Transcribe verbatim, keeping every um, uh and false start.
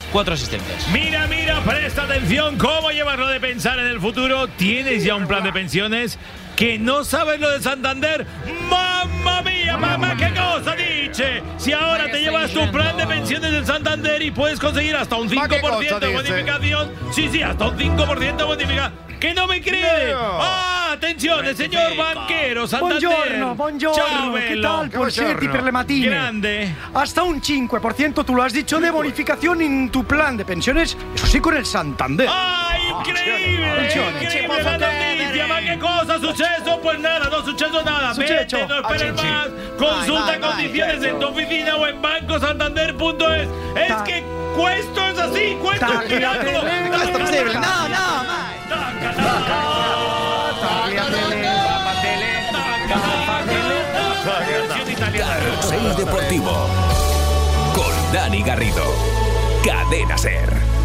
cuatro asistencias. Mira, mira, presta atención. ¿Cómo llevas lo de pensar en el futuro? ¿Tienes ya un plan de pensiones? ¿Que no sabes lo de Santander? ¡Mamma mía, mamá! ¿Qué cosa dice? Si ahora te llevas tu plan de pensiones del Santander y puedes conseguir hasta un cinco por ciento de bonificación. Sí, sí, hasta un cinco por ciento de bonificación. ¡Que no me cree! ¡Ah! Atención, el señor banquero Santander. Buongiorno, buongiorno. Ciao, ¿Qué bello. tal, Porchetti, per le mattine? Grande. Hasta un cinco por ciento, tú lo has dicho, de bonificación en tu plan de pensiones. Eso sí, con el Santander. ¡Ah, increíble! Funziona. ¡Increíble la noticia! ¿Ma qué cosa ha suceso? Pues nada, no ha suceso nada. Successo. Vete, no esperes Ah, sí, más. sí. Consulta Vai, vai, condiciones vai, en tu oficina o en banco santander punto es. Es Ta- que cuesto es así, cuesto es un Tagliatelle. miracolo. No è possibile, no, no, Taca, taca. Versión italiana. Carrusel Deportivo con Dani Garrido. Cadena Ser.